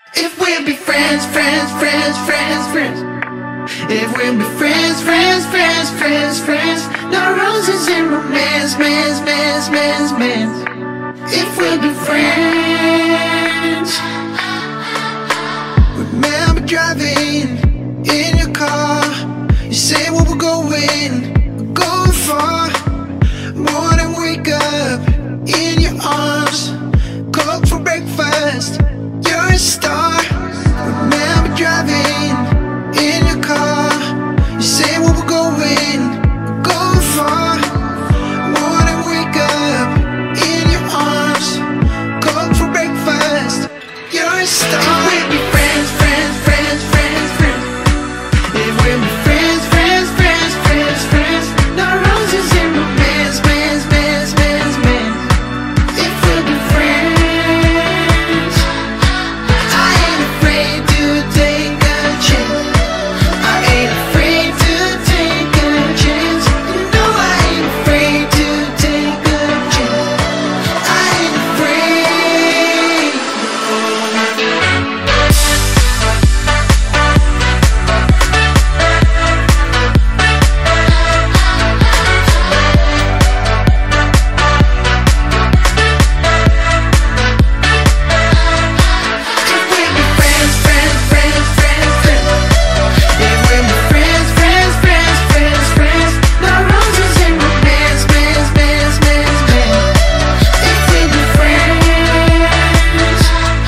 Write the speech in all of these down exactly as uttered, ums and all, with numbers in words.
If we'll be friends, friends, friends, friends, friends. If we'll be friends, friends, friends, friends, friends. No roses and romance, mans, mans, mans, mans. If we'll be friends. Remember driving in your car. You say where we're going, we're going far. Morning wake up in your arms. Coke for breakfast, you're a star. Remember driving in your car. You say where we're going, we're going far. Morning wake up in your arms. Coke for breakfast, you're a star. If we'll be friends, friends, friends, friends, friends. If we'll be friends, friends, friends, friends, friends. No roses and romance, mans, mans, mans, mans. If we'll be friends, I ain't afraid to take a chance. I ain't afraid to take a chance. No, I ain't afraid to take a chance. I ain't afraid. If we'll be friends, friends, friends, friends, friends. If we'll be friends, friends, friends, friends, friends. No roses and romance, mans, mans, mans, mans. If we'll be friends.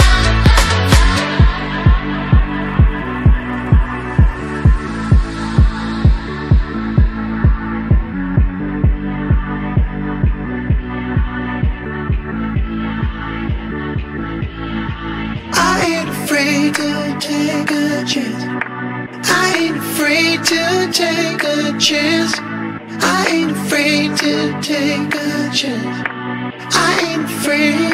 I ain't afraid to take a chance. I ain't afraid to take a chance. I ain't afraid to take a chance. I ain't afraid.